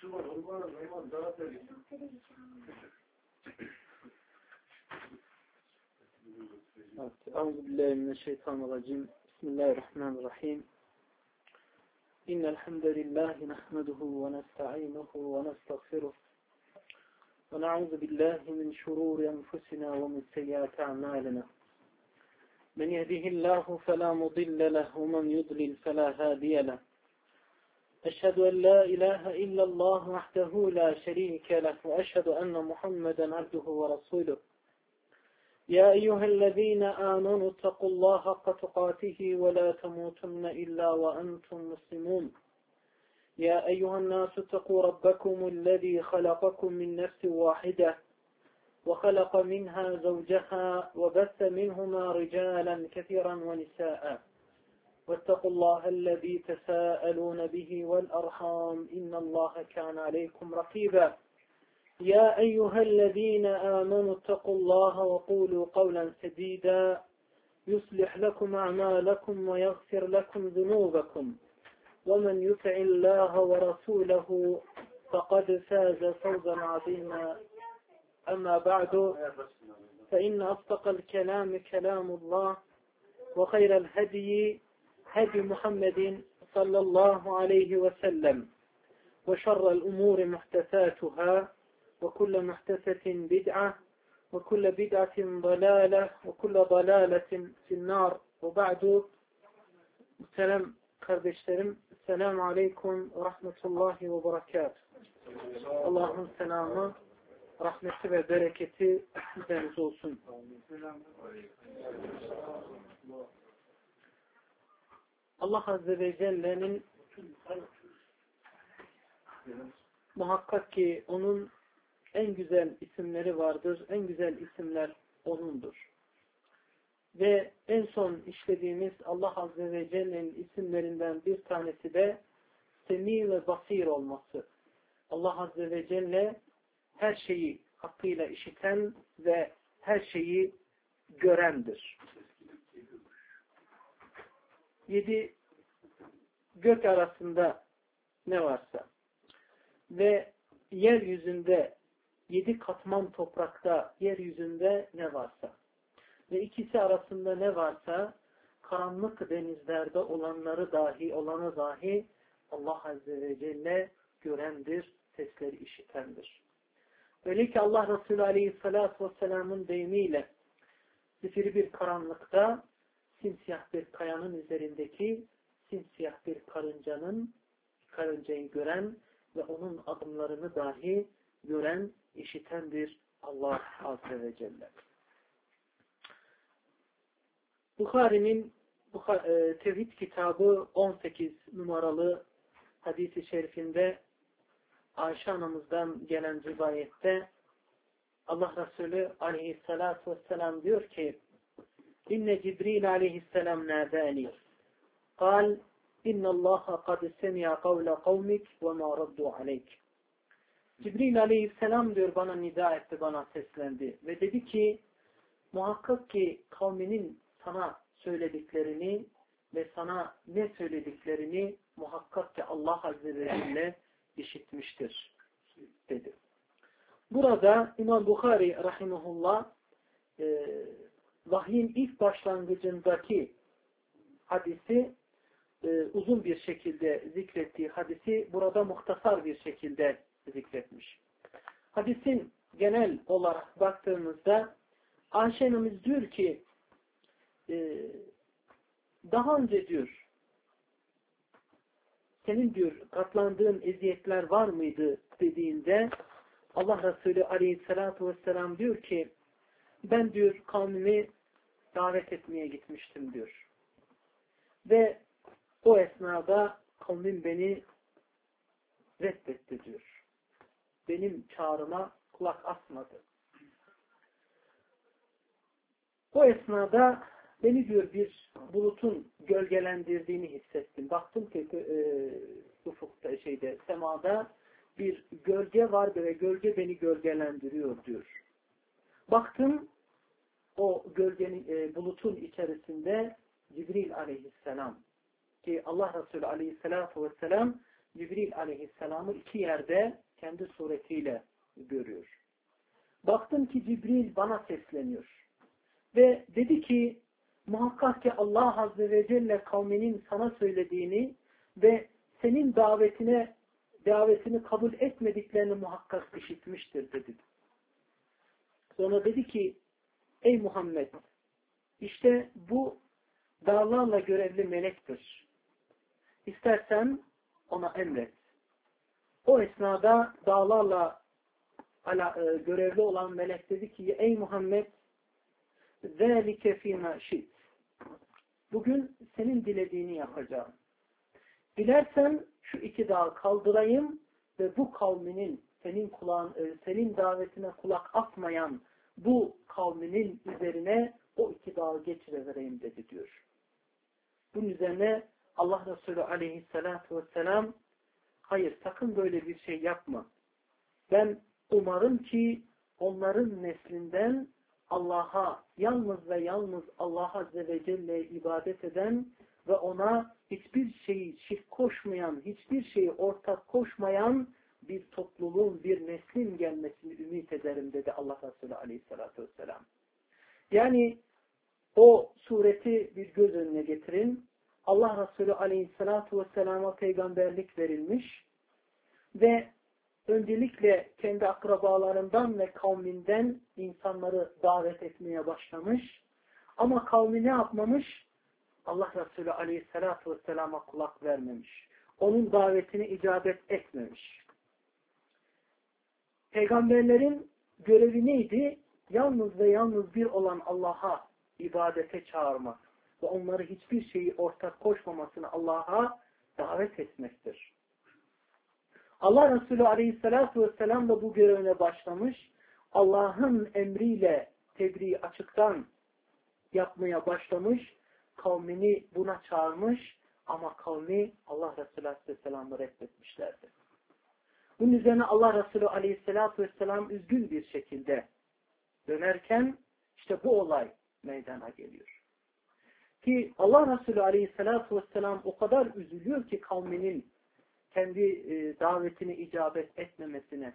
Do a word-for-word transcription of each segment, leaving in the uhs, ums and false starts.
Euzubillahimineşşeytanirracim. Bismillahirrahmanirrahim. İnnel hamdelellahi nahmeduhu ve nestainuhu ve nestağfiruh. Ve na'udzu billahi min şururi enfusina ve min seyyiati a'malina. Men yehdihillahu fela mudille lehu ve men yudlil fela hadiye lehu. Eşhedü en la ilahe illallah vahdehu la şerike lehu ve eşhedü enne Muhammeden abduhu ve resuluh. يا أيها الذين آمنوا اتقوا الله حق تقاته ولا تموتن إلا وأنتم مسلمون يا أيها الناس اتقوا ربكم الذي خلقكم من نفس واحدة وخلق منها زوجها وبث منهما رجالا كثيرا ونساء واتقوا الله الذي تساءلون به والأرحام إن الله كان عليكم رقيبا يا أيها الذين آمنوا اتقوا الله وقولوا قولا سديدا يصلح لكم أعمالكم ويغفر لكم ذنوبكم ومن يطع الله ورسوله فقد فاز فوزا عظيما أما بعد فإن أصدق الكلام كلام الله وخير الهدي هدي محمد صلى الله عليه وسلم وشر الأمور محدثاتها وكل محدثة بدعة وكل بدعة ضلالة وكل ضلالة في النار وبعد السلام kardeşlerim Selamun Aleyküm ve Rahmetullahi ve Berekatuhu. Allah'ın selamı, rahmeti ve bereketi üzerinize olsun. Allah Azze ve Celle'nin muhakkak ki onun en güzel isimleri vardır. En güzel isimler O'nundur. Ve en son işlediğimiz Allah Azze ve Celle'nin isimlerinden bir tanesi de Semi ve Basir olması. Allah Azze ve Celle her şeyi hakkıyla işiten ve her şeyi görendir. Yedi gök arasında ne varsa ve yeryüzünde yedi katman toprakta, yeryüzünde ne varsa ve ikisi arasında ne varsa karanlık denizlerde olanları dahi, olanı dahi Allah Azze ve Celle görendir, sesleri işitendir. Öyle ki Allah Resulü Aleyhisselatü Vesselam'ın deyimiyle zifiri bir karanlıkta simsiyah bir kayanın üzerindeki simsiyah bir karıncanın karıncayı gören ve onun adımlarını dahi gören, işitendir Allah Azze ve Celle. Bukhari'nin e, Tevhid kitabı on sekiz numaralı hadis-i şerifinde Ayşe anamızdan gelen rivayette Allah Resulü Aleyhisselatü Vesselam diyor ki İnne Cibril Aleyhisselam nâdâni kal İnne Allaha kad semi'a kavle kavmik ve ma raddu aleyk. Cibril Aleyhisselam diyor bana nida etti, bana seslendi ve dedi ki muhakkak ki kavminin sana söylediklerini ve sana ne söylediklerini muhakkak ki Allah Azze ve Celle işitmiştir dedi. Burada İmam Bukhari rahimahullah e, vahyin ilk başlangıcındaki hadisi e, uzun bir şekilde zikrettiği hadisi burada muhtasar bir şekilde zikretmiş. Hadisin genel olarak baktığımızda Ayşe annemiz diyor ki e, daha önce diyor senin diyor katlandığın eziyetler var mıydı dediğinde Allah Resulü Aleyhisselatü Vesselam diyor ki ben diyor kavmimi davet etmeye gitmiştim diyor. Ve o esnada kavmim beni reddetti diyor. Benim çağrıma kulak asmadı. O esnada beni diyor bir bulutun gölgelendirdiğini hissettim. Baktım ki e, ufukta şeyde semada bir gölge var ve gölge beni gölgelendiriyor diyor. Baktım o gölgenin e, bulutun içerisinde Cibril Aleyhisselam ki Allah Resulü Aleyhisselatü Vesselam Cibril aleyhisselamı iki yerde kendi suretiyle görüyor. Baktım ki Cibril bana sesleniyor. Ve dedi ki muhakkak ki Allah Azze ve Celle kavminin sana söylediğini ve senin davetine davetini kabul etmediklerini muhakkak işitmiştir dedi. Sonra dedi ki ey Muhammed işte bu dağlarla görevli melektir. İstersen ona emret. O esnada dağlarla ala, e, görevli olan melek dedi ki ey Muhammed ذَٰلِكَ فِي مَا شِئْتِ bugün senin dilediğini yapacağım. Dilersen şu iki dağı kaldırayım ve bu kavminin senin kulağın, senin davetine kulak asmayan bu kavminin üzerine o iki dağı geçirivereyim dedi diyor. Bunun üzerine Allah Resulü aleyhissalatu vesselam hayır sakın böyle bir şey yapma. Ben umarım ki onların neslinden Allah'a yalnız ve yalnız Allah Azze ve Celle'ye ibadet eden ve ona hiçbir şeyi şirk koşmayan, hiçbir şeyi ortak koşmayan bir topluluğun, bir neslin gelmesini ümit ederim dedi Allah Resulü Aleyhisselatü Vesselam. Yani o sureti bir göz önüne getirin. Allah Resulü Aleyhisselatü Vesselam'a peygamberlik verilmiş ve öncelikle kendi akrabalarından ve kavminden insanları davet etmeye başlamış. Ama kavmi ne yapmamış? Allah Resulü Aleyhisselatü Vesselam'a kulak vermemiş. Onun davetini icabet etmemiş. Peygamberlerin görevi neydi? Yalnız ve yalnız bir olan Allah'a ibadete çağırmak ve onları hiçbir şeyi ortak koşmamasını Allah'a davet etmektir. Allah Resulü Aleyhisselatü Vesselam da bu görevine başlamış. Allah'ın emriyle tebliği açıktan yapmaya başlamış. Kavmini buna çağırmış ama kavmi Allah Resulü Aleyhisselam'ı reddetmişlerdi. Bunun üzerine Allah Resulü Aleyhisselatü Vesselam üzgün bir şekilde dönerken işte bu olay meydana geliyor. Ki Allah Resulü Aleyhisselatü Vesselam o kadar üzülüyor ki kavminin kendi e, davetini icabet etmemesine.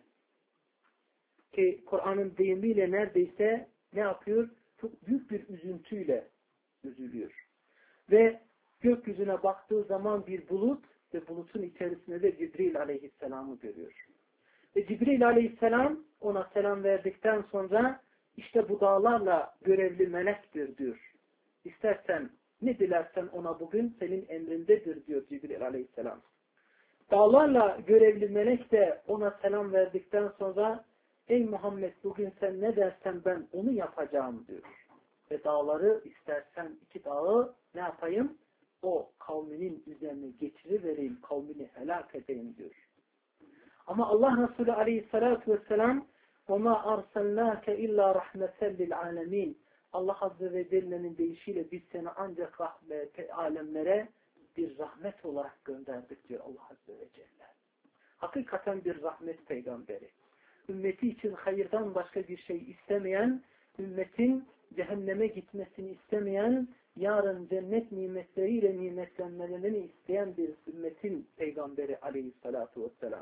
Ki Kur'an'ın deyimiyle neredeyse ne yapıyor? Çok büyük bir üzüntüyle üzülüyor. Ve gökyüzüne baktığı zaman bir bulut ve bulutun içerisinde de Cibril Aleyhisselam'ı görüyor. Ve Cibril Aleyhisselam ona selam verdikten sonra işte bu dağlarla görevli melektir diyor. İstersen ne dilersen ona bugün senin emrindedir diyor Cibril Aleyhisselam. Dağlarla görevli melek de ona selam verdikten sonra ey Muhammed bugün sen ne dersen ben onu yapacağım diyor. Ve dağları istersen iki dağı ne yapayım? O kavminin üzerine geçirivereyim, kavmini helak edeyim diyor. Ama Allah Resulü Aleyhisselatü Vesselam وَمَا أَرْسَلْنَاكَ اِلَّا رَحْمَةً لِلْعَالَمِينَ Allah Azze ve Celle'nin deyişiyle biz seni ancak rahmet, alemlere bir rahmet olarak gönderdik diyor Allah Azze ve Celle. Hakikaten bir rahmet peygamberi. Ümmeti için hayırdan başka bir şey istemeyen, ümmetin cehenneme gitmesini istemeyen, yarın cennet nimetleriyle nimetlenmelerini isteyen bir ümmetin peygamberi Aleyhissalatu vesselam.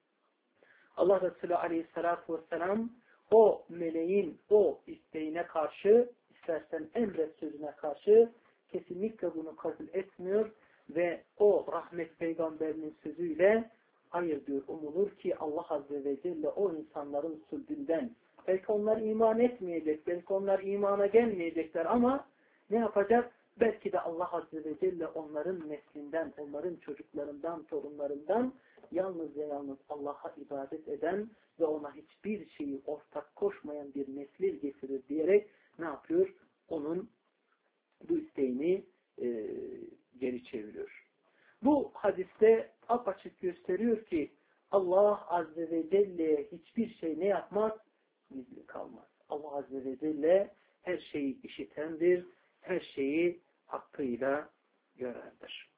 Allah Resulü Aleyhissalatu vesselam o meleğin o isteğine karşı, istersen emret sözüne karşı kesinlikle bunu kabul etmiyor ve o rahmet peygamberinin sözüyle hayır diyor, umulur ki Allah Azze ve Celle o insanların sülbünden, belki onlar iman etmeyecek, belki onlar imana gelmeyecekler ama ne yapacak? Belki de Allah Azze ve Celle onların neslinden, onların çocuklarından, torunlarından yalnız ve yalnız Allah'a ibadet eden ve ona hiçbir şeyi ortak koşmayan bir nesil getirir diyerek ne yapıyor? Onun bu isteğini e, geri çeviriyor. Bu hadiste apaçık gösteriyor ki Allah Azze ve Celle'ye hiçbir şey ne yapmaz? Gizli kalmaz. Allah Azze ve Celle her şeyi işitendir, her şeyi hakkıyla görendir.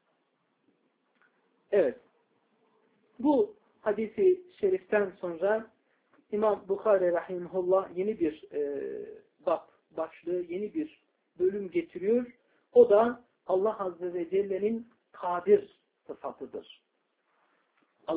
Evet. Bu hadisi şeriften sonra İmam Bukhari Rahimullah yeni bir e, bab başlığı, yeni bir bölüm getiriyor. O da Allah Azze ve Celle'nin kadir sıfatıdır.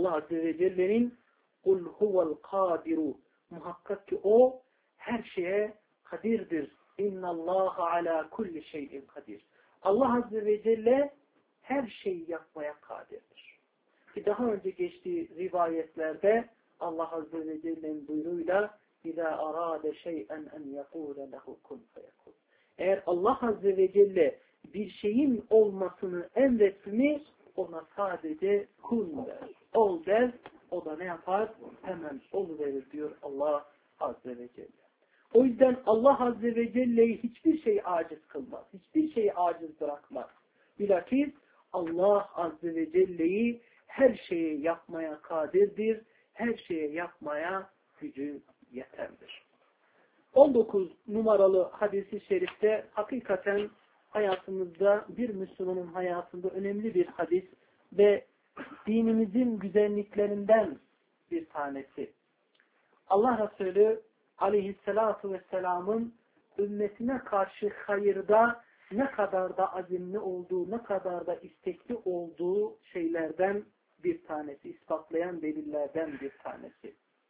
Allah Azze ve Celle'nin "Kul huvel kadiru" muhakkak ki o her şeye kadirdir. İnnallâhe alâ kulli şeyin kadir. Allah Azze ve Celle her şeyi yapmaya kadirdir. Ki daha önce geçtiği rivayetlerde Allah Azze ve Celle'nin buyruğuyla İzâ arâde şey'en en yekûle lehu kun feyekûn. Eğer Allah Azze ve Celle bir şeyin olmasını emretti mi ona sadece kun der, ol der, o da ne yapar? Hemen oluverir diyor Allah Azze ve Celle. O yüzden Allah Azze ve Celle'yi hiçbir şey aciz kılmaz. Hiçbir şey aciz bırakmaz. Bilakis Allah Azze ve Celle'yi her şeyi yapmaya kadirdir. Her şeyi yapmaya gücü yeterdir. on dokuz numaralı hadis-i şerifte hakikaten hayatımızda bir Müslümanın hayatında önemli bir hadis ve dinimizin güzelliklerinden bir tanesi. Allah Resulü aleyhissalatu vesselamın ümmetine karşı hayırda ne kadar da azimli olduğu, ne kadar da istekli olduğu şeylerden bir tanesi, ispatlayan delillerden bir tanesi.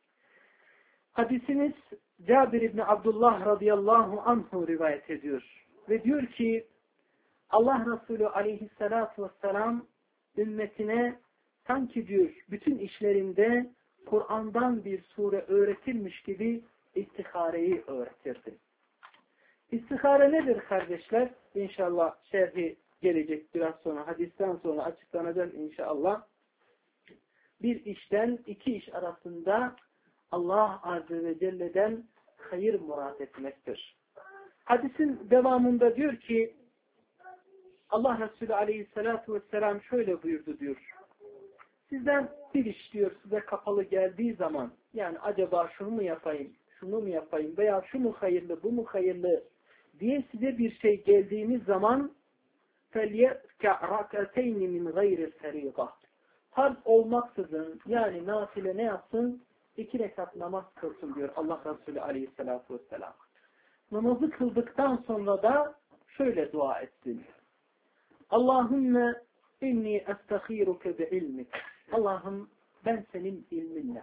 Hadisimiz Cabir İbni Abdullah radıyallahu anhu rivayet ediyor. Ve diyor ki Allah Resulü aleyhissalatu vesselam ümmetine sanki diyor bütün işlerinde Kur'an'dan bir sure öğretilmiş gibi istihareyi öğretirdi. İstihare nedir kardeşler? İnşallah şerhi gelecek biraz sonra, hadisten sonra açıklanacak inşallah. Bir işten iki iş arasında Allah Azze ve Celle'den hayır murad etmektir. Hadisin devamında diyor ki Allah Resulü Aleyhisselatü Vesselam şöyle buyurdu diyor. Sizden bir iş diyor size kapalı geldiği zaman yani acaba şunu mu yapayım, şunu mu yapayım veya şu mu hayırlı, bu mu hayırlı diye size bir şey geldiğiniz zaman فَلْيَرْكَعْ رَكَتَيْنِ مِنْ غَيْرِ الْفَرِيضَةِ farz olmaksızın yani nafile ne yapsın? İki rekat namaz kılsın diyor Allah Resulü Aleyhisselatü Vesselam. Namazı kıldıktan sonra da şöyle dua etsin. Allahümme inni estaghiruke bi ilmik. Allah'ım ben senin ilminle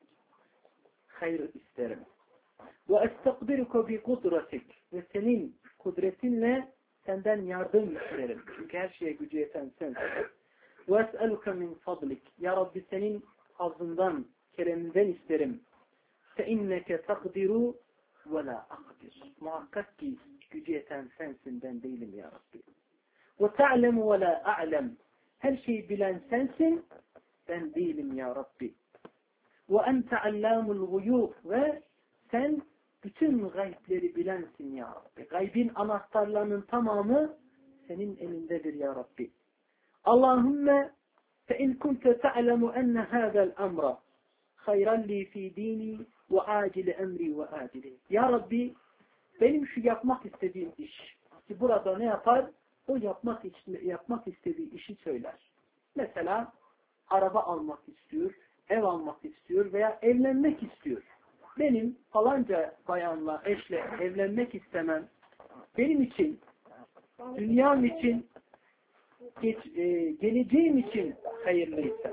hayır isterim. Ve estagdiruke bi kudretik. Ve senin kudretinle senden yardım isterim. Çünkü her şeye gücü yeten sensin. Ve es'eluke min fadlik. Ya Rabbi senin fazlından, kereminden isterim. Fe inneke takdiru ve la akdir. Muhakkak ki gücü yeten sensin, ben değilim ya Rabbi. Ve ta'lemu ve la a'lem. Her şeyi bilen sensin, ben değilim ya Rabbi. Ve ente allamul guyub. Ve sen bütün gaybleri bilensin ya Rabbi. Gaybin anahtarlarının tamamı senin elindedir ya Rabbi. Allahümme fe in kunte ta'lemu enne hâzel emra hayran li fi dini ve acili emri ve acili. Ya Rabbi benim şu yapmak istediğim iş ki burada ne yapar? O yapmak, yapmak istediği işi söyler. Mesela araba almak istiyor, ev almak istiyor veya evlenmek istiyor. Benim falanca bayanla, eşle evlenmek istemem benim için, dünyam için, geç, e, geleceğim için hayırlıysa.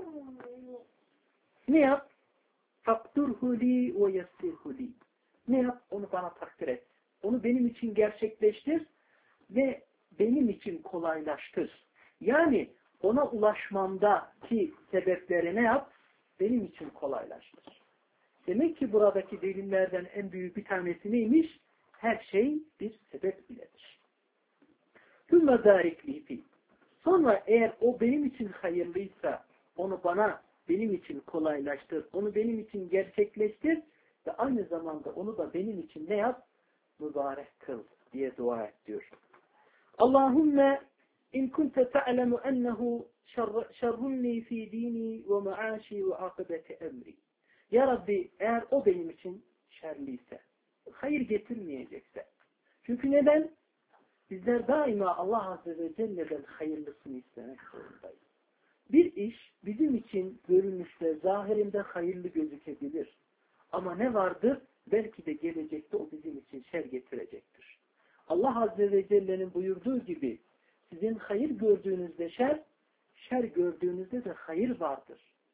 Ne yap? Fakturhu li ve yessirhu li. Ne yap? Onu bana takdir et. Onu benim için gerçekleştir ve benim için kolaylaştır. Yani ona ulaşmamdaki sebepleri ne yap? Benim için kolaylaştır. Demek ki buradaki delillerden en büyük bir tanesi neymiş? Her şey bir sebep iledir. Hümme zâriklihi. Sonra eğer o benim için hayırlıysa onu bana, benim için kolaylaştır. Onu benim için gerçekleştir ve aynı zamanda onu da benim için ne yap? Mübarek kıl diye dua et diyor. Allahümme in kunte ta'lemu ennehu şerrunni fi dini ve maaşi ve akıbeti emri. Ya Rabbi eğer o benim için şerliyse, hayır getirmeyecekse. Çünkü neden? Bizler daima Allah Azze ve Celle'den hayırlısını istemek zorundayız. Bir iş bizim için görünüşte, zahirinde hayırlı gözükebilir. Ama ne vardır? Belki de gelecekte o bizim için şer getirecektir. Allah Azze ve Celle'nin buyurduğu gibi sizin hayır gördüğünüzde şer, şer gördüğünüzde de hayır vardır.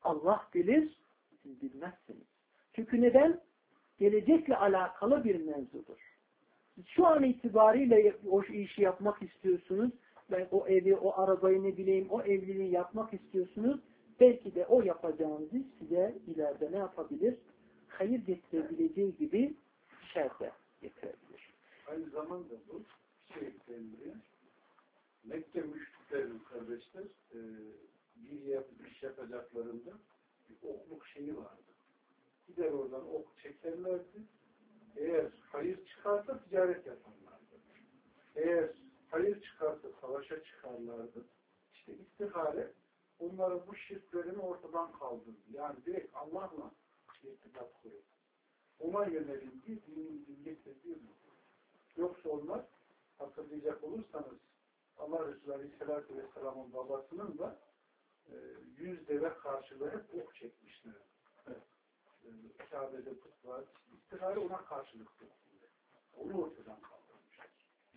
Allah bilir, siz bilmezsiniz. Çünkü neden? Gelecekle alakalı bir mevzudur. Siz şu an itibariyle o işi yapmak istiyorsunuz. Ben o evi, o arabayı ne bileyim, o evliliği yapmak istiyorsunuz. Belki de o yapacağınız iş size ileride ne yapabilir? Hayır getirebileceği gibi şer de getirebilir. Aynı zamanda bu şey emri, Mekke müşriklerin kardeşler e, bir yap, iş yapacaklarında bir okluk şeyi vardı. Gider oradan ok çekerlerdi. Eğer hayır çıkarsa ticaret yaparlardı. Eğer hayır çıkarsa savaşa çıkarlardı. İşte istihare onların bu şirklerini ortadan kaldırdı. Yani direkt Allah'la irtibat kuruyor. Ona yönelildi, dinin getirdiği bu. Yoksa onlar, hatırlayacak olursanız, Allah Resulü Aleyhisselatü Vesselam'ın babasının da e, yüz deve karşılığı hep ok çekmişler. Evet. E, Kabe'de put var. İstihare ona karşılık tutuldu. Onu ortadan kaldırmışlar.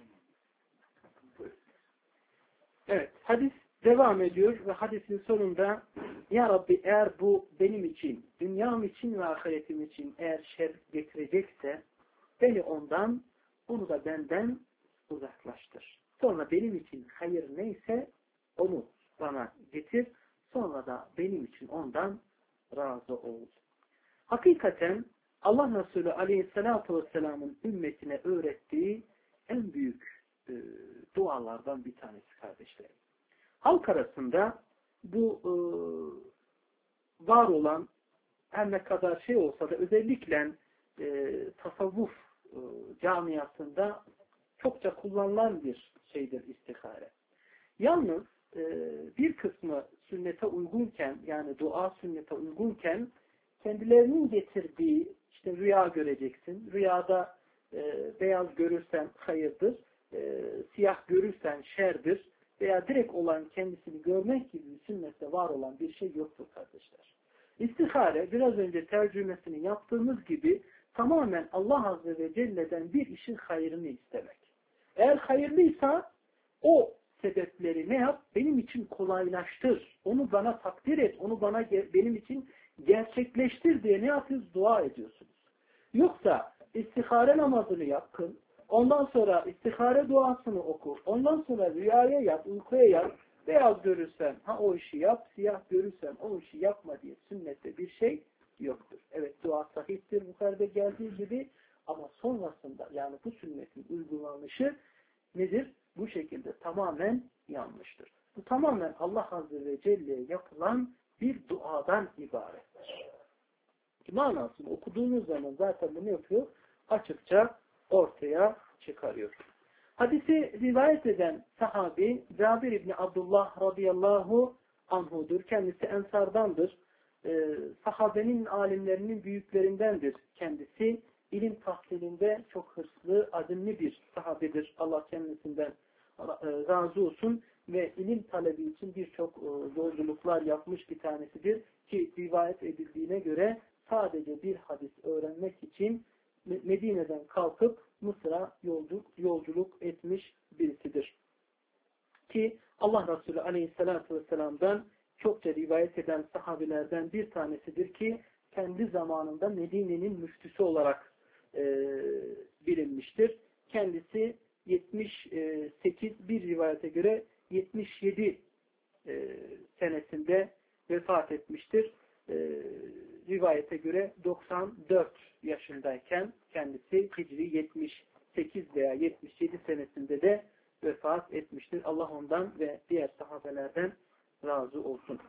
Evet, hadis devam ediyor ve hadisin sonunda Ya Rabbi eğer bu benim için, dünyam için ve ahiretim için eğer şer getirecekse beni ondan, onu da benden uzaklaştır. Sonra benim için hayır neyse onu bana getir. Sonra da benim için ondan razı ol. Hakikaten Allah Resulü Aleyhisselatü Vesselam'ın ümmetine öğrettiği en büyük e, dualardan bir tanesi kardeşlerim. Halk arasında bu e, var olan her ne kadar şey olsa da özellikle e, tasavvuf e, camiasında çokça kullanılan bir şeydir istihare. Yalnız e, bir kısmı sünnete uygunken yani dua sünnete uygunken kendilerinin getirdiği işte rüya göreceksin. Rüyada e, beyaz görürsen hayırdır. E, siyah görürsen şerdir. Veya direkt olan kendisini görmek gibi sünnette var olan bir şey yoktur kardeşler. İstihare biraz önce tercümesini yaptığımız gibi tamamen Allah Azze ve Celle'den bir işin hayrını istemek. Eğer hayırlıysa o sebepleri ne yap? Benim için kolaylaştır. Onu bana takdir et. Onu bana benim için gerçekleştir diye ne yapıyoruz? Dua ediyorsunuz. Yoksa istihare namazını yapın. Ondan sonra istihare duasını oku. Ondan sonra rüyaya yat, uykuya yat. Beyaz görürsen ha o işi yap, siyah görürsen o işi yapma diye sünnette bir şey yoktur. Evet dua sahiptir yukarıda geldiği gibi ama sonrasında yani bu sünnetin uygulanışı nedir? Bu şekilde tamamen yanlıştır. Bu tamamen Allah Azze ve Celle'ye yapılan bir duadan ibarettir. Manasını okuduğunuz zaman zaten bunu yapıyor? Açıkça ortaya çıkarıyor. Hadisi rivayet eden sahabi Cabir İbni Abdullah radıyallahu anhudur. Kendisi ensardandır. Ee, sahabenin alimlerinin büyüklerindendir kendisi. İlim tahsilinde çok hırslı, azimli bir sahabedir. Allah kendisinden razı olsun ve ilim talebi için birçok yolculuklar yapmış bir tanesidir. Ki rivayet edildiğine göre sadece bir hadis öğrenmek için Medine'den kalkıp Mısır'a yolculuk, yolculuk etmiş birisidir. Ki Allah Resulü Aleyhisselatü Vesselam'dan çokça rivayet eden sahabilerden bir tanesidir ki kendi zamanında Medine'nin müftüsü olarak e, bilinmiştir. Kendisi yetmiş sekiz bir rivayete göre yetmiş yedi e, senesinde vefat etmiştir. E, rivayete göre doksan dört yaşındayken kendisi Hicri yetmiş sekiz veya yetmiş yedi senesinde de vefat etmiştir. Allah ondan ve diğer sahabelerden razı olsun.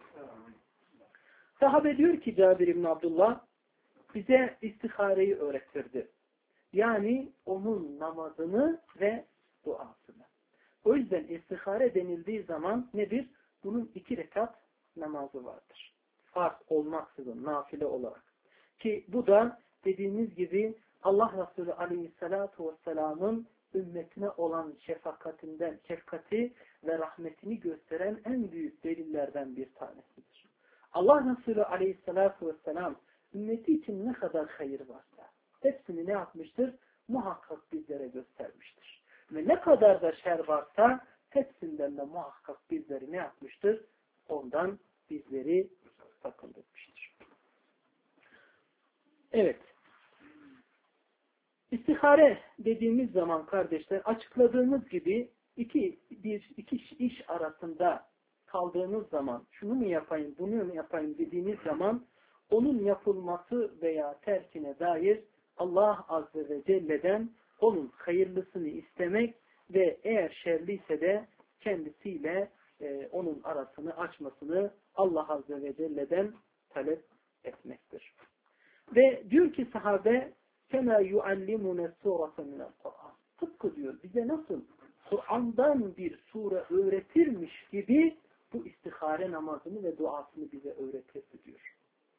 Sahabe diyor ki Cabir İbni Abdullah bize istihareyi öğretirdi. Yani onun namazını ve duasını. O yüzden istihare denildiği zaman nedir? Bunun iki rekat namazı vardır. Farz olmaksızın, nafile olarak. Ki bu da dediğimiz gibi Allah Resulü Aleyhisselatü Vesselam'ın ümmetine olan şefakatinden, şefkati ve rahmetini gösteren en büyük delillerden bir tanesidir. Allah Resulü Aleyhisselatü Vesselam ümmeti için ne kadar hayır varsa hepsini ne yapmıştır? Muhakkak bizlere göstermiştir. Ve ne kadar da şer varsa hepsinden de muhakkak bizleri ne yapmıştır? Ondan bizleri sakındırmıştır. Evet. İstihare dediğimiz zaman kardeşler, açıkladığımız gibi iki, bir, iki iş arasında kaldığınız zaman şunu mu yapayım, bunu mu yapayım dediğiniz zaman onun yapılması veya terkine dair Allah Azze ve Celle'den onun hayırlısını istemek ve eğer şerliyse de kendisiyle e, onun arasını açmasını Allah Azze ve Celle'den talep etmektir. Ve diyor ki sahabe كَمَا يُعَلِّمُنَ سُورَةً مِنَ الْقُرْآنِ Tıpkı diyor bize nasıl Kur'an'dan bir sure öğretirmiş gibi bu istihare namazını ve duasını bize öğretirdi diyor.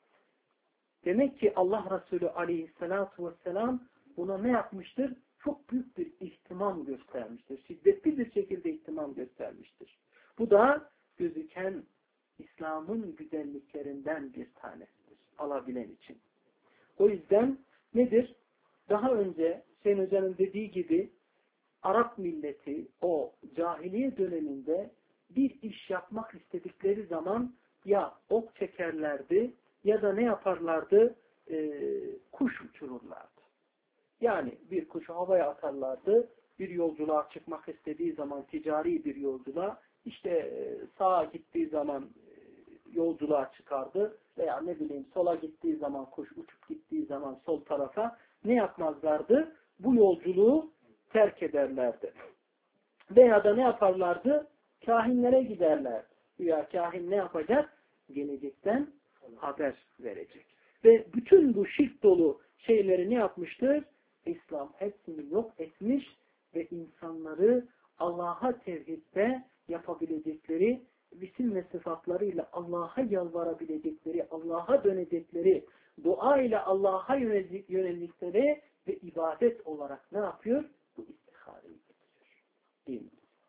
Demek ki Allah Resulü aleyhissalatu vesselam buna ne yapmıştır? Çok büyük bir ihtimam göstermiştir. Şiddetli bir şekilde ihtimam göstermiştir. Bu da gözüken İslam'ın güzelliklerinden bir tanesidir. Alabilen için. O yüzden nedir? Daha önce Hüseyin Hoca'nın dediği gibi Arap milleti o cahiliye döneminde bir iş yapmak istedikleri zaman ya ok çekerlerdi ya da ne yaparlardı? Ee, kuş uçururlardı. Yani bir kuşu havaya atarlardı. Bir yolculuğa çıkmak istediği zaman ticari bir yolculuğa işte sağa gittiği zaman yolculuğa çıkardı veya ne bileyim sola gittiği zaman kuş uçup gittiği zaman sol tarafa ne yapmazlardı? Bu yolculuğu terk ederlerdi. Veya da ne yaparlardı? Kahinlere giderler. Ya kahin ne yapacak? Gelecekten haber verecek. Ve bütün bu şirk dolu şeyleri ne yapmıştır? İslam hepsini yok etmiş ve insanları Allah'a tevhidde yapabilecekleri isim ve sıfatlarıyla Allah'a yalvarabilecekleri, Allah'a dönecekleri, dua ile Allah'a yöneldikleri ve ibadet olarak ne yapıyor? Bu istihareyi getiriyor. Değil mi?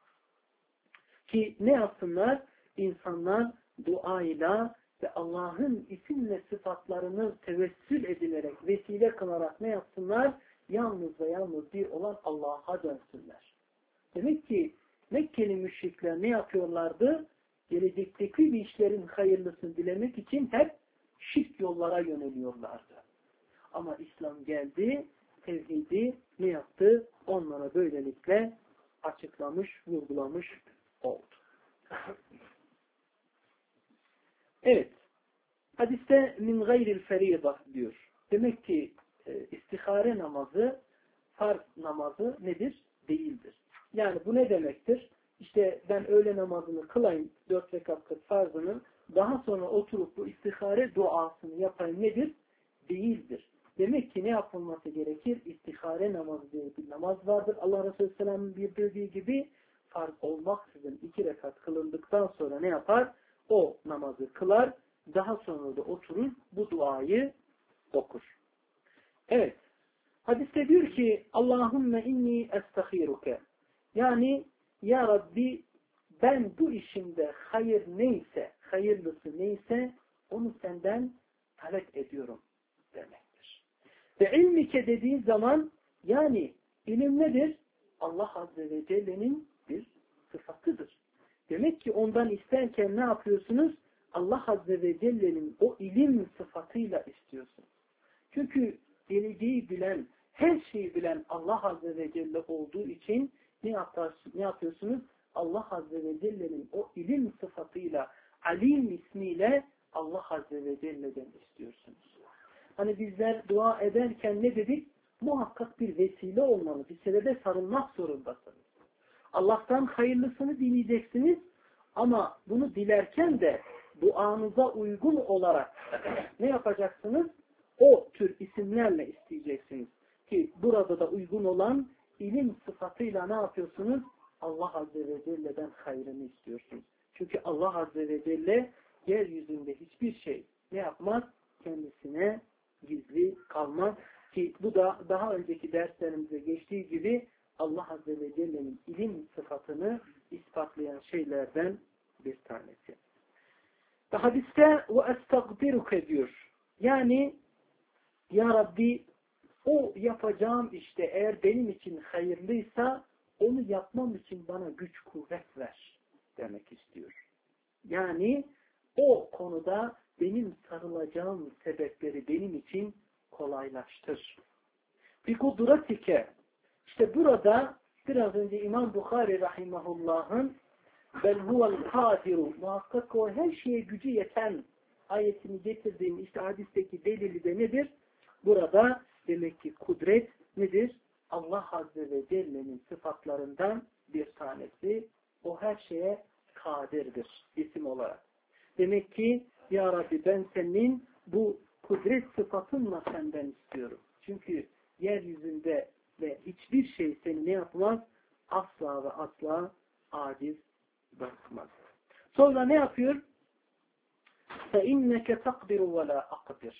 Ki ne yapsınlar? İnsanlar duayla ve Allah'ın isim ve sıfatlarını tevessül edilerek, vesile kılarak ne yapsınlar? Yalnız ve yalnız bir olan Allah'a dönsünler. Demek ki Mekkeli müşrikler ne yapıyorlardı? Gelecekteki bir işlerin hayırlısını dilemek için hep şirk yollara yöneliyorlardı. Ama İslam geldi, tevhidi ne yaptı? Onlara böylelikle açıklamış, vurgulamış oldu. Evet. Hadiste min gayril ferida diyor. Demek ki e, istihare namazı, farz namazı nedir? Değildir. Yani bu ne demektir? İşte ben öğle namazını kılayım, dört rekat kıl farzının, daha sonra oturup bu istihare duasını yapayım nedir? Değildir. Demek ki ne yapılması gerekir? İstihare namazı diye bir namaz vardır. Allah Resulü Aleyhisselam'ın bildirdiği gibi farz olmaksızın iki rekat kılındıktan sonra ne yapar? O namazı kılar, daha sonra da oturur, bu duayı okur. Evet. Hadiste diyor ki Allahümme inni estahiruke. Yani ya Rabbi ben bu işimde hayır neyse, hayırlısı neyse onu senden talep ediyorum demektir. Ve ilmike dediği zaman yani ilim nedir? Allah Azze ve Celle'nin bir sıfatıdır. Demek ki ondan isterken ne yapıyorsunuz? Allah Azze ve Celle'nin o ilim sıfatıyla istiyorsunuz. Çünkü geleceği bilen, her şeyi bilen Allah Azze ve Celle olduğu için ne, yaparsın, ne yapıyorsunuz? Allah Azze ve Celle'nin o ilim sıfatıyla, alim ismiyle Allah Azze ve Celle'den istiyorsunuz. Hani bizler dua ederken ne dedik? Muhakkak bir vesile olmalı, bir sebebe sarılmak zorundasınız. Allah'tan hayırlısını dileyeceksiniz ama bunu dilerken de duanıza uygun olarak ne yapacaksınız? O tür isimlerle isteyeceksiniz. Ki burada da uygun olan ilim sıfatıyla ne yapıyorsunuz? Allah Azze ve Celle'den hayrını istiyorsunuz. Çünkü Allah Azze ve Celle yeryüzünde hiçbir şey ne yapmaz? Kendisine gizli kalmaz. Ki bu da daha önceki derslerimizde geçtiği gibi Allah Azze ve Celle'nin ilim sıfatını ispatlayan şeylerden bir tanesi. Ve hadiste ve estagfiruke diyor. Yani ya Rabbi o yapacağım işte eğer benim için hayırlıysa onu yapmam için bana güç kuvvet ver demek istiyor. Yani o konuda benim sarılacağım sebepleri benim için kolaylaştır. Bir kudretike, işte burada biraz önce İmam Bukhari rahimahullah'ın bel huvel kadiru, muhakkak o her şeye gücü yeten ayetini getirdiğim işte hadisteki delili de nedir? Burada demek ki kudret nedir? Allah Azze ve Celle'nin sıfatlarından bir tanesi. O her şeye kadirdir isim olarak. Demek ki Ya Rabbi ben senin bu kudret sıfatınla senden istiyorum. Çünkü yeryüzünde ve hiçbir şey seni ne yapmaz? Asla ve asla aciz bırakmaz. Sonra ne yapıyor? فَاِنَّكَ تَقْدِرُ وَلَا أَقْدِرُ.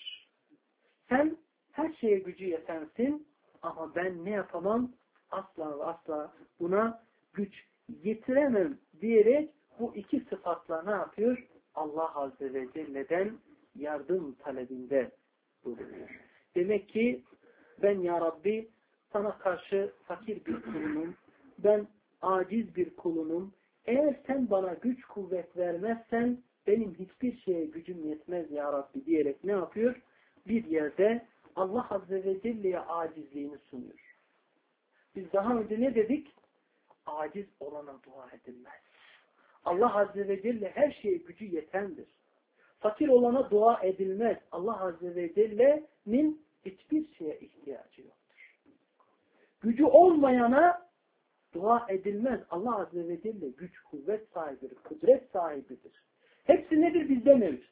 Sen her şeye gücü yetensin ama ben ne yapamam? Asla ve asla buna güç yetiremem diyerek bu iki sıfatla ne yapıyor? Allah Azze ve Celle'den yardım talebinde bulunuyor. Demek ki ben Ya Rabbi sana karşı fakir bir kulunum, ben aciz bir kulunum. Eğer sen bana güç kuvvet vermezsen benim hiçbir şeye gücüm yetmez Ya Rabbi diyerek ne yapıyor? Bir yerde Allah Azze ve Celle'ye acizliğini sunuyor. Biz daha önce ne dedik? Aciz olana dua edilmez. Allah Azze ve Celle her şeye gücü yetendir. Fakir olana dua edilmez. Allah Azze ve Celle'nin hiçbir şeye ihtiyacı yoktur. Gücü olmayana dua edilmez. Allah Azze ve Celle güç, kuvvet sahibidir, kudret sahibidir. Hepsi nedir? Bizde mevcut.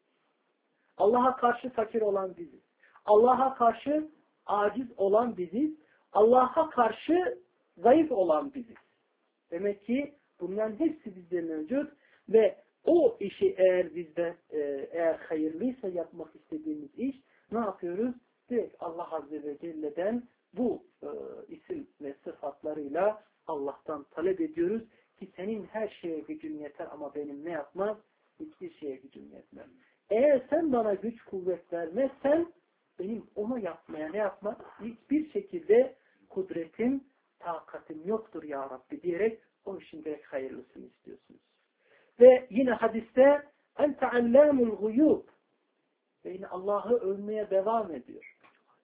Allah'a karşı fakir olan biziz. Allah'a karşı aciz olan biziz. Allah'a karşı zayıf olan biziz. Demek ki bunların hepsi bizde mevcut ve o işi eğer bizde e, eğer hayırlıysa yapmak istediğimiz iş ne yapıyoruz? Direkt Allah Azze ve Celle'den bu e, isim ve sıfatlarıyla Allah'tan talep ediyoruz ki senin her şeye gücün yeter ama benim ne yapmaz? Hiçbir şeye gücüm yetmez. Eğer sen bana güç kuvvet vermezsen benim onu yapmaya ne yapmaz? Hiçbir şekilde kudretim, takatim yoktur Ya Rabbi diyerek o işin direkt hayırlısını istiyorsunuz. Ve yine hadiste ente allamul guyub ve yine Allah'ı övmeye devam ediyor.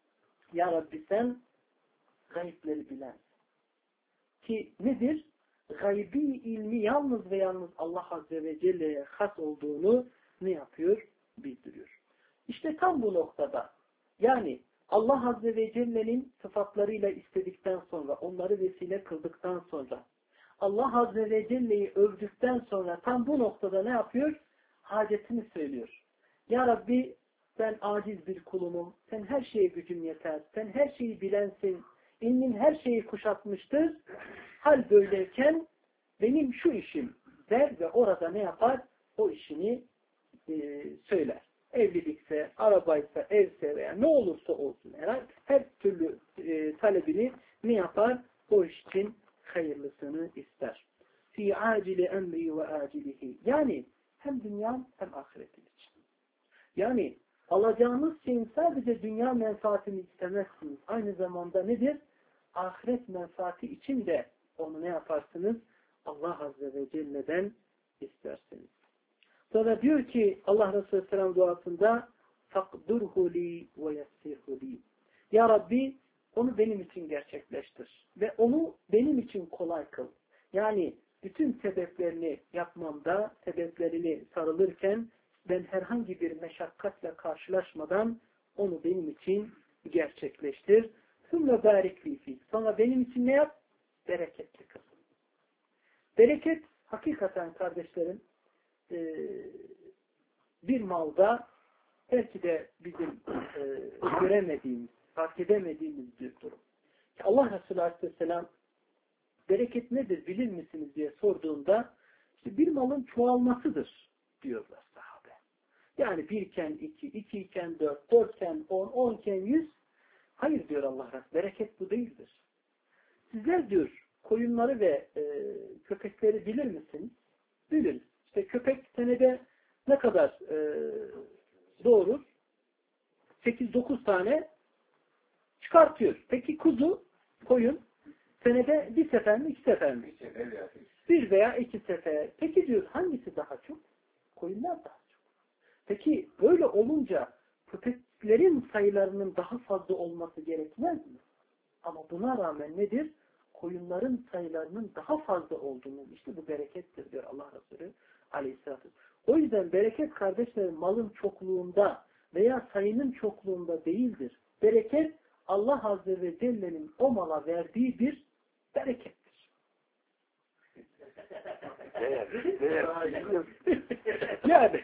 Ya Rabbi sen gayipleri bilen. Ki nedir? Gaybi ilmi yalnız ve yalnız Allah Azze ve Celle'ye has olduğunu ne yapıyor? Bildiriyor. İşte tam bu noktada yani Allah Azze ve Celle'nin sıfatlarıyla istedikten sonra, onları vesile kıldıktan sonra, Allah Azze ve Celle'yi övdükten sonra tam bu noktada ne yapıyor? Hacetini söylüyor. Ya Rabbi ben aciz bir kulumum, sen her şeye gücün yeter, sen her şeyi bilensin, ilmin her şeyi kuşatmıştır. Hal böyleyken benim şu işim der ve orada ne yapar? O işini e, söyler. Evlilikse, arabaysa, evse veya ne olursa olsun herhalde her türlü e, talebini ne yapar? O iş için hayırlısını ister. Fi acili emri ve acilihi. Yani hem dünya hem ahiretin için. Yani alacağınız şeyin sadece dünya menfaatini istemezsiniz. Aynı zamanda nedir? Ahiret menfaati için de onu ne yaparsınız? Allah Azze ve Celle'den istersiniz. Sonra diyor ki Allah Resulü Selam duasında فَقْدُرْهُ لِي وَيَسِّرْهُ لِي. Ya Rabbi onu benim için gerçekleştir. Ve onu benim için kolay kıl. Yani bütün sebeplerini yapmamda, sebeplerini sarılırken ben herhangi bir meşakkatle karşılaşmadan onu benim için gerçekleştir. ثُمَّ بَارِكْ فِي. Sonra benim için ne yap? Bereketli kıl. Bereket hakikaten kardeşlerim bir malda belki de bizim göremediğimiz, fark edemediğimiz bir durum. Allah Resulü Aleyhisselam bereket nedir bilir misiniz diye sorduğunda işte bir malın çoğalmasıdır diyorlar sahabe. Yani birken iki, iki iken dört, dörtken on, onken yüz. Hayır diyor Allah Resulü. Bereket bu değildir. Sizler diyor koyunları ve e, köpekleri bilir misiniz? Biliriz. İşte köpek senede ne kadar e, doğurur? sekiz dokuz tane çıkartıyor. Peki kuzu, koyun senede bir sefer mi, iki sefer mi? Bir veya iki sefer. Peki diyor hangisi daha çok? Koyunlar daha çok. Peki böyle olunca köpeklerin sayılarının daha fazla olması gerekmez mi? Ama buna rağmen nedir? Koyunların sayılarının daha fazla olduğunu, işte bu berekettir diyor Allah Resulü Aleyhisselatü. O yüzden bereket kardeşlerim malın çokluğunda veya sayının çokluğunda değildir. Bereket Allah Azze ve Celle'nin o mala verdiği bir berekettir. Yani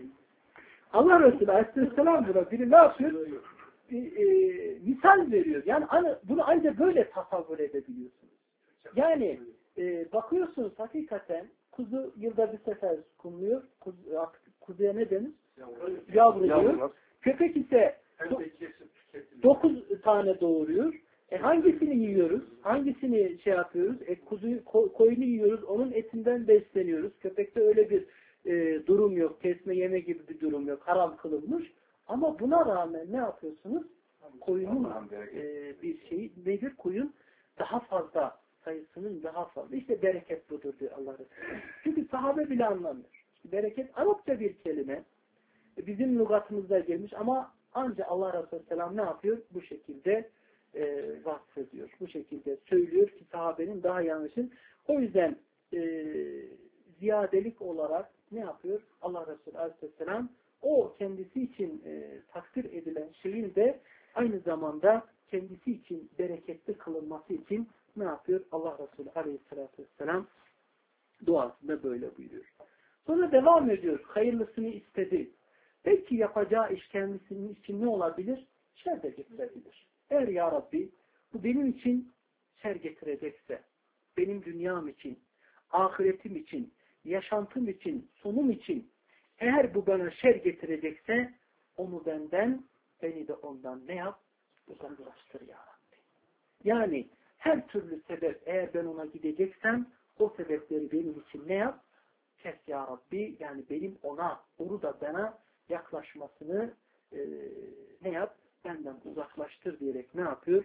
Allah Resulü Aleyhisselam buna biri ne yapıyor? Bir, e, misal veriyor. Yani bunu ancak böyle tasavvur edebiliyorsunuz. Yani e, bakıyorsunuz hakikaten kuzu yılda bir sefer kumluyor. Kuzu, kuzuya ne denir? Yavru diyor. Köpek ise do, dokuz tane doğuruyor. E hangisini yiyoruz? Hangisini şey yapıyoruz? E kuzuyu, ko, koyunu yiyoruz. Onun etinden besleniyoruz. Köpekte öyle bir e, durum yok. Kesme yeme gibi bir durum yok. Haram kılınmış. Ama buna rağmen ne yapıyorsunuz? Koyunun e, bir şeyi nedir? Koyun daha fazla, sayısının daha fazla. İşte bereket budur diyor Allah Resulü. Çünkü sahabe bile anlamıyor. İşte bereket Arapça bir kelime. Bizim lügatımızda gelmiş ama ancak Allah Resulü Selam ne yapıyor? Bu şekilde e, vasfediyor. Bu şekilde söylüyor ki sahabenin daha yanlışın. O yüzden e, ziyadelik olarak ne yapıyor? Allah Resulü Aleyhisselam o kendisi için e, takdir edilen şeyin de aynı zamanda kendisi için bereketli kılınması için ne yapıyor? Allah Resulü Aleyhisselatü Vesselam duasında böyle buyuruyor. Sonra devam ediyor. Hayırlısını istedi. Belki yapacağı iş kendisinin için ne olabilir? Şer de getirebilir. Eğer ya Rabbi bu benim için şer getirecekse, benim dünyam için, ahiretim için, yaşantım için, sonum için eğer bu bana şer getirecekse onu benden, beni de ondan ne yap? Uzaklaştır ya Rabbi. Yani her türlü sebep eğer ben ona gideceksem o sebepleri benim için ne yap? Kes ya Rabbi. Yani benim ona, onu da bana yaklaşmasını e, ne yap? Benden uzaklaştır diyerek ne yapıyor?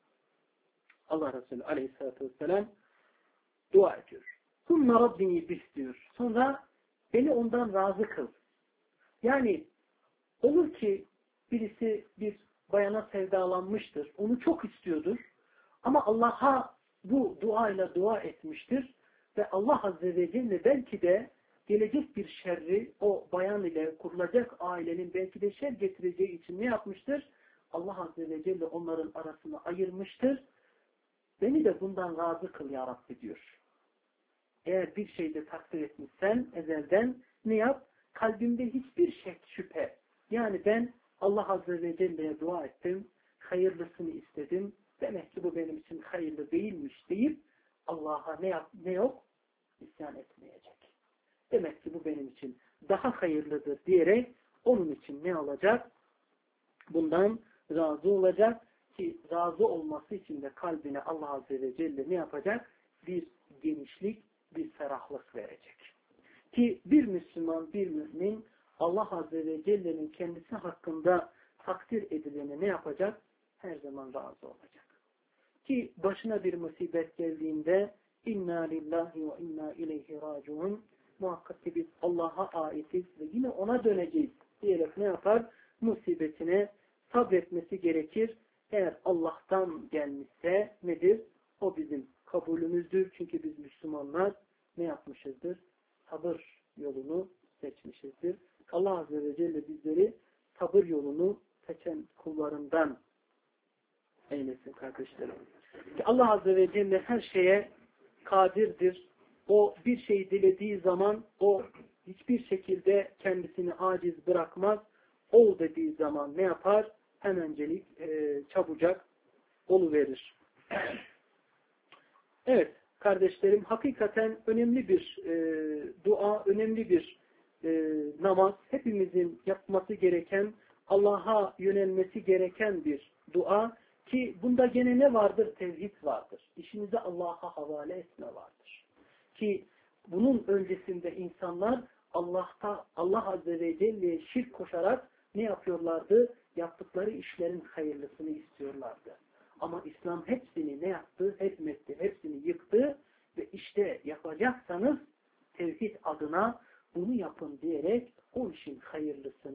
Allah Resulü Aleyhisselatü Vesselam dua ediyor. Sümme Rabbini bis diyor. Sonra beni ondan razı kıl. Yani olur ki birisi bir bayana sevdalanmıştır. Onu çok istiyordur. Ama Allah'a bu duayla dua etmiştir. Ve Allah Azze ve Celle belki de gelecek bir şerri o bayan ile kurulacak ailenin belki de şer getireceği için ne yapmıştır? Allah Azze ve Celle onların arasını ayırmıştır. Beni de bundan razı kıl ya Rabbi diyor. Eğer bir şeyde takdir etmişsen ezelden ne yap? Kalbimde hiçbir şek, şüphe. Yani ben Allah Azze ve Celle'ye dua ettim. Hayırlısını istedim. Demek ki bu benim için hayırlı değilmiş deyip Allah'a ne yap, ne yok? İsyan etmeyecek. Demek ki bu benim için daha hayırlıdır diyerek onun için ne olacak? Bundan razı olacak ki razı olması için de kalbine Allah Azze ve Celle ne yapacak? Bir genişlik, bir ferahlık verecek. Ki bir Müslüman, bir mümin Allah Azze ve Celle'nin kendisi hakkında takdir edileni ne yapacak? Her zaman razı olacak. Ki başına bir musibet geldiğinde inna lillahi ve inna ileyhi raciun muhakkak ki biz Allah'a aitiz ve yine ona döneceğiz diyerek ne yapar? Musibetine sabretmesi gerekir. Eğer Allah'tan gelmişse nedir? O bizim kabulümüzdür. Çünkü biz Müslümanlar ne yapmışızdır? Sabır yolunu seçmişizdir. Allah Azze ve Celle bizleri sabır yolunu seçen kullarından eylesin kardeşlerim. Ki Allah Azze ve Celle her şeye kadirdir. O bir şey dilediği zaman o hiçbir şekilde kendisini aciz bırakmaz. Ol dediği zaman ne yapar? Hemencelik e, çabucak oluverir. Evet kardeşlerim hakikaten önemli bir e, dua, önemli bir e, namaz. Hepimizin yapması gereken, Allah'a yönelmesi gereken bir dua. Ki bunda gene ne vardır? Tevhid vardır. İşinizi Allah'a havale etme vardır. Ki bunun öncesinde insanlar Allah'ta, Allah Azze ve Celle'ye şirk koşarak ne yapıyorlardı? Yaptıkları işlerin hayırlısını istiyorlardı. Ama İslam hepsini ne yaptı? Hepmetti, hepsini yıktı ve işte yapacaksanız tevhid adına bunu yapın diyerek o işin hayırlısını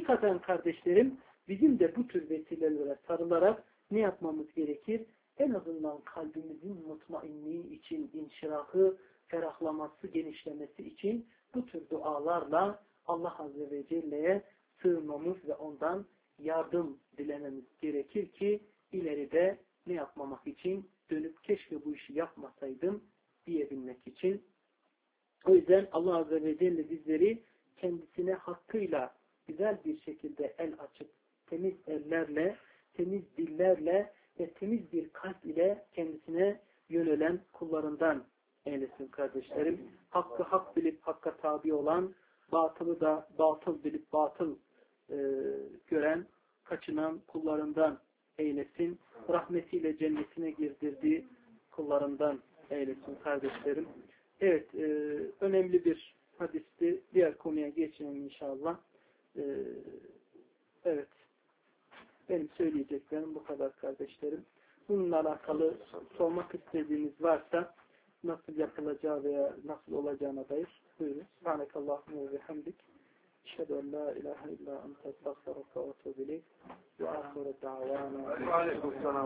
Hakikaten kardeşlerim, bizim de bu tür vesilelere sarılarak ne yapmamız gerekir? En azından kalbimizin mutmainliği için, inşirahı, ferahlaması, genişlemesi için bu tür dualarla Allah Azze ve Celle'ye sığınmamız ve ondan yardım dilememiz gerekir ki ileride ne yapmamak için? Dönüp keşke bu işi yapmasaydım diyebilmek için. O yüzden Allah Azze ve Celle bizleri kendisine hakkıyla güzel bir şekilde el açıp temiz ellerle, temiz dillerle ve temiz bir kalp ile kendisine yönelen kullarından eylesin kardeşlerim. Hakkı hak bilip hakka tabi olan, batılı da batıl bilip batıl e, gören, kaçınan kullarından eylesin. Rahmetiyle cennetine girdirdiği kullarından eylesin kardeşlerim. Evet, e, önemli bir hadisti. Diğer konuya geçelim inşallah. E, evet. Benim söyleyeceklerim bu kadar kardeşlerim. Bununla alakalı sormak istediğiniz varsa nasıl yapılacağı veya nasıl olacağına dair buyurun. Subhanakallahumma ve hamdik. Eşhedü en la ilahe illa ente estağfiruke ve etûbü ileyk. Ve âhiru da'vana. Aleykümselam.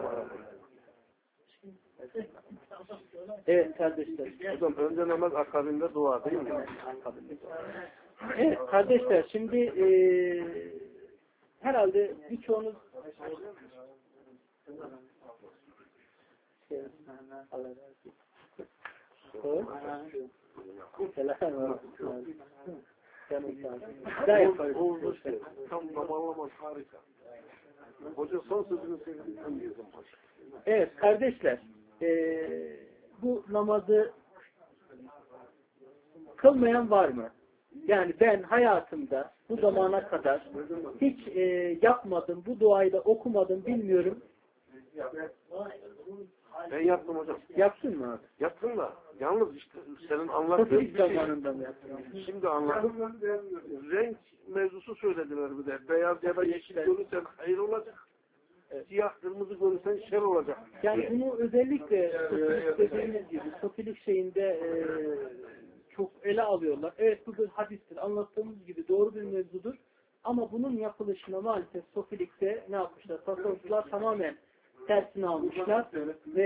Evet kardeşler. Hocam önce namaz, akabinde dua değil mi? Evet kardeşler, şimdi e, herhalde birçoğunuz Allah Tam zamanlamaz, harika. Hoca son sözünü sevdiğim diyordum. Evet kardeşler, e, bu namazı kılmayan var mı? Yani ben hayatımda bu zamana kadar hiç e, yapmadım, bu duayı da okumadım, bilmiyorum. Ben yaptım hocam. Yapsın mı abi? Yaptım da. Yalnız işte senin anlattığın bir şey. Zamanında mı yaptın? Şimdi anladım. Renk mevzusu söylediler bir de. Beyaz ya da yeşil görürsen hayır olacak. Siyah, kırmızı görürsen şer olacak. Yani bunu özellikle sofilik dediğimiz gibi sofilik şeyinde e, çok ele alıyorlar. Evet bu bir hadistir. Anlattığımız gibi doğru bir mevzudur. Ama bunun yapılışına maalesef sofilikte ne yapmışlar? Tasavvuflar tamamen tersini almışlar ve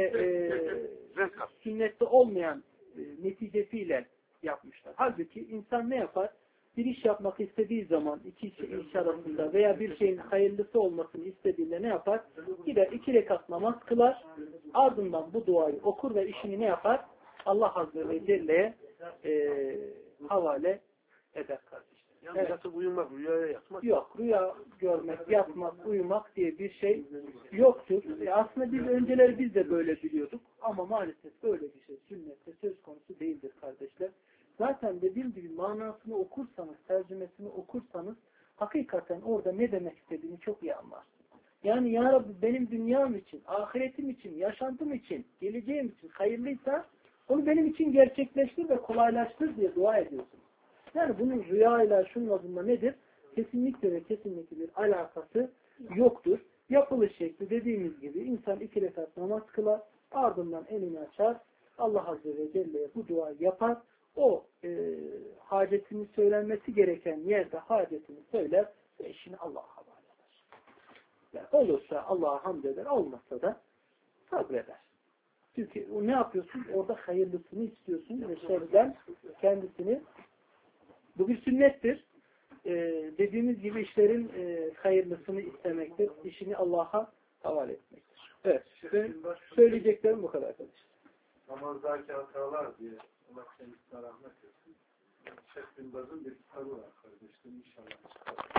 e, sünnette olmayan e, neticesiyle yapmışlar. Halbuki insan ne yapar? Bir iş yapmak istediği zaman iki iş arasında veya bir şeyin hayırlısı olmasını istediğinde ne yapar? Gider iki rekat namaz kılar, ardından bu duayı okur ve işini ne yapar? Allah Azze ve Celle'ye e, havale eder kardeşler. Yani evet. Yatıp uyumak, rüyaya yatmak. Yok, rüya görmek, yatmak, uyumak diye bir şey yoktur. E aslında biz önceleri biz de böyle biliyorduk ama maalesef böyle bir şey sünnette söz konusu değildir kardeşler. Zaten dediğim gibi manasını okursanız, tercümesini okursanız hakikaten orada ne demek istediğini çok iyi anlarsınız. Yani ya Rabbi benim dünyam için, ahiretim için, yaşantım için, geleceğim için hayırlıysa onu benim için gerçekleştir ve kolaylaştır diye dua ediyorsunuz. Yani bunun rüyayla şunla bununla nedir? Kesinlikle ve kesinlikle bir alakası yoktur. Yapılış şekli dediğimiz gibi insan iki rekat namaz kılar, ardından elini açar, Allah Azze ve Celle'ye bu duayı yapar. O e, hacetini söylenmesi gereken yerde hacetini söyler ve işini Allah'a havale eder. Yani olursa Allah'a hamd eder, olmazsa da sabreder. Çünkü o ne yapıyorsun? Orada hayırlısını istiyorsun ve şerden kendisini. Bu bir sünnettir. Ee, dediğimiz gibi işlerin e, hayırlısını istemektir. İşini Allah'a havale etmektir. Evet. Benim söyleyeceklerim bu kadar arkadaşlar. Namazdaki hatalar diye Allah kendisine rahmet etsin. Şeyh Bin Baz'ın bir kitabı var kardeşlerim inşallah.